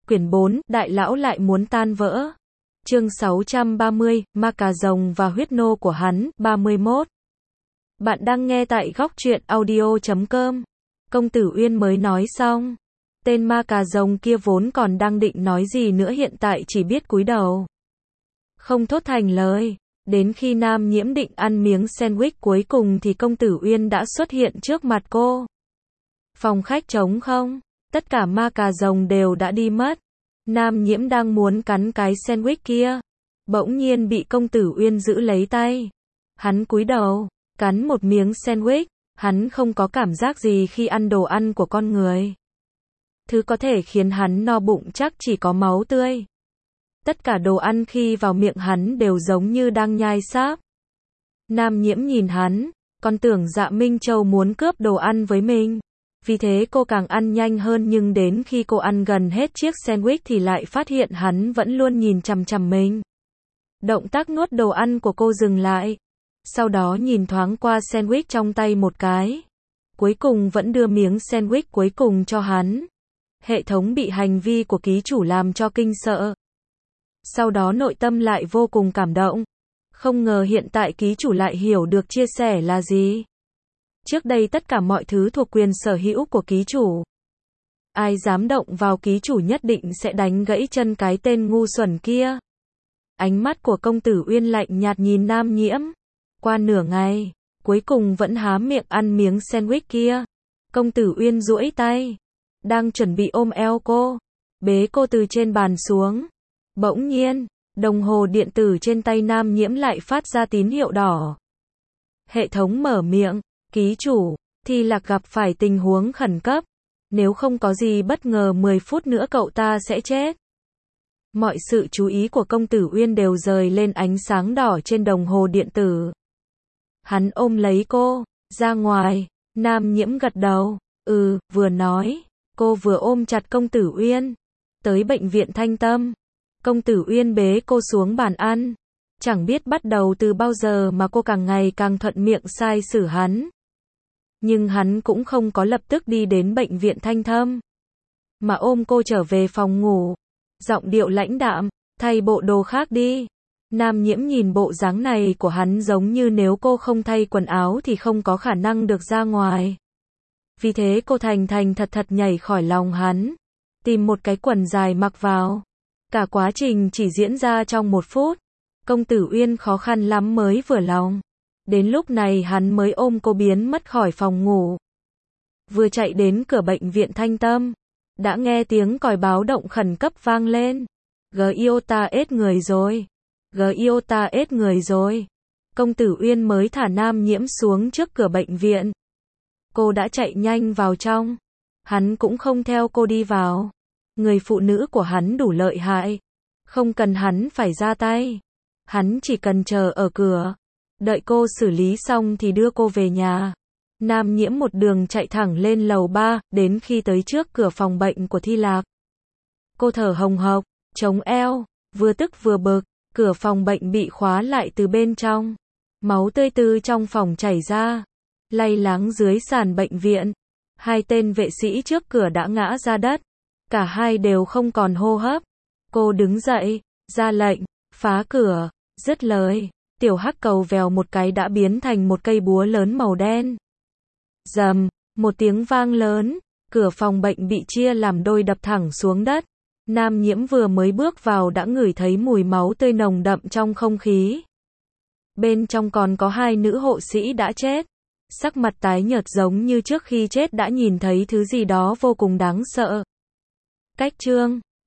Quyển 4, Đại lão lại muốn tan vỡ. Chương 630, Ma cà rồng và huyết nô của hắn, 31. Bạn đang nghe tại góc truyện audio.com. Công tử Uyên mới nói xong. Tên ma cà rồng kia vốn còn đang định nói gì nữa, hiện tại chỉ biết cúi đầu, không thốt thành lời. Đến khi Nam Nhiễm định ăn miếng sandwich cuối cùng thì công tử Uyên đã xuất hiện trước mặt cô. Phòng khách trống không, tất cả ma cà rồng đều đã đi mất. Nam Nhiễm đang muốn cắn cái sandwich kia, bỗng nhiên bị công tử Uyên giữ lấy tay. Hắn cúi đầu, cắn một miếng sandwich, hắn không có cảm giác gì khi ăn đồ ăn của con người. Thứ có thể khiến hắn no bụng chắc chỉ có máu tươi. Tất cả đồ ăn khi vào miệng hắn đều giống như đang nhai sáp. Nam Nhiễm nhìn hắn, còn tưởng Dạ Minh Châu muốn cướp đồ ăn với mình. Vì thế cô càng ăn nhanh hơn, nhưng đến khi cô ăn gần hết chiếc sandwich thì lại phát hiện hắn vẫn luôn nhìn chằm chằm mình. Động tác nuốt đồ ăn của cô dừng lại. Sau đó nhìn thoáng qua sandwich trong tay một cái. Cuối cùng vẫn đưa miếng sandwich cuối cùng cho hắn. Hệ thống bị hành vi của ký chủ làm cho kinh sợ. Sau đó nội tâm lại vô cùng cảm động. Không ngờ hiện tại ký chủ lại hiểu được chia sẻ là gì. Trước đây tất cả mọi thứ thuộc quyền sở hữu của ký chủ. Ai dám động vào ký chủ nhất định sẽ đánh gãy chân cái tên ngu xuẩn kia. Ánh mắt của công tử Uyên lạnh nhạt nhìn Nam Nhiễm. Qua nửa ngày, cuối cùng vẫn há miệng ăn miếng sandwich kia. Công tử Uyên duỗi tay, đang chuẩn bị ôm eo cô, bế cô từ trên bàn xuống. Bỗng nhiên, đồng hồ điện tử trên tay Nam Nhiễm lại phát ra tín hiệu đỏ. Hệ thống mở miệng, ký chủ, Thi Lạc gặp phải tình huống khẩn cấp. Nếu không có gì bất ngờ 10 phút nữa cậu ta sẽ chết. Mọi sự chú ý của công tử Uyên đều rời lên ánh sáng đỏ trên đồng hồ điện tử. Hắn ôm lấy cô, ra ngoài. Nam Nhiễm gật đầu, vừa nói, cô vừa ôm chặt công tử Uyên. Tới bệnh viện Thanh Tâm, công tử Uyên bế cô xuống bàn ăn. Chẳng biết bắt đầu từ bao giờ mà cô càng ngày càng thuận miệng sai xử hắn. Nhưng hắn cũng không có lập tức đi đến bệnh viện Thanh Tâm, mà ôm cô trở về phòng ngủ. Giọng điệu lãnh đạm, thay bộ đồ khác đi. Nam Nhiễm nhìn bộ dáng này của hắn giống như nếu cô không thay quần áo thì không có khả năng được ra ngoài. Vì thế cô thành thật nhảy khỏi lòng hắn, tìm một cái quần dài mặc vào. Cả quá trình chỉ diễn ra trong 1 phút. Công tử Uyên khó khăn lắm mới vừa lòng. Đến lúc này hắn mới ôm cô biến mất khỏi phòng ngủ. Vừa chạy đến cửa bệnh viện Thanh Tâm, đã nghe tiếng còi báo động khẩn cấp vang lên. Giota hết người rồi. Giota hết người rồi. Công tử Uyên mới thả Nam Nhiễm xuống trước cửa bệnh viện. Cô đã chạy nhanh vào trong. Hắn cũng không theo cô đi vào. Người phụ nữ của hắn đủ lợi hại. Không cần hắn phải ra tay. Hắn chỉ cần chờ ở cửa. Đợi cô xử lý xong thì đưa cô về nhà. Nam Nhiễm một đường chạy thẳng lên lầu 3, đến khi tới trước cửa phòng bệnh của Thi Lạc. Cô thở hồng hộc, chống eo, vừa tức vừa bực. Cửa phòng bệnh bị khóa lại từ bên trong. Máu tươi từ trong phòng chảy ra, lay láng dưới sàn bệnh viện. 2 tên vệ sĩ trước cửa đã ngã ra đất. Cả hai đều không còn hô hấp. Cô đứng dậy, ra lệnh, phá cửa. Dứt lời, tiểu hắc cầu vèo một cái đã biến thành một cây búa lớn màu đen. Rầm, một tiếng vang lớn, cửa phòng bệnh bị chia làm đôi đập thẳng xuống đất. Nam Nhiễm vừa mới bước vào đã ngửi thấy mùi máu tươi nồng đậm trong không khí. Bên trong còn có 2 nữ hộ sĩ đã chết. Sắc mặt tái nhợt giống như trước khi chết đã nhìn thấy thứ gì đó vô cùng đáng sợ. Cách chương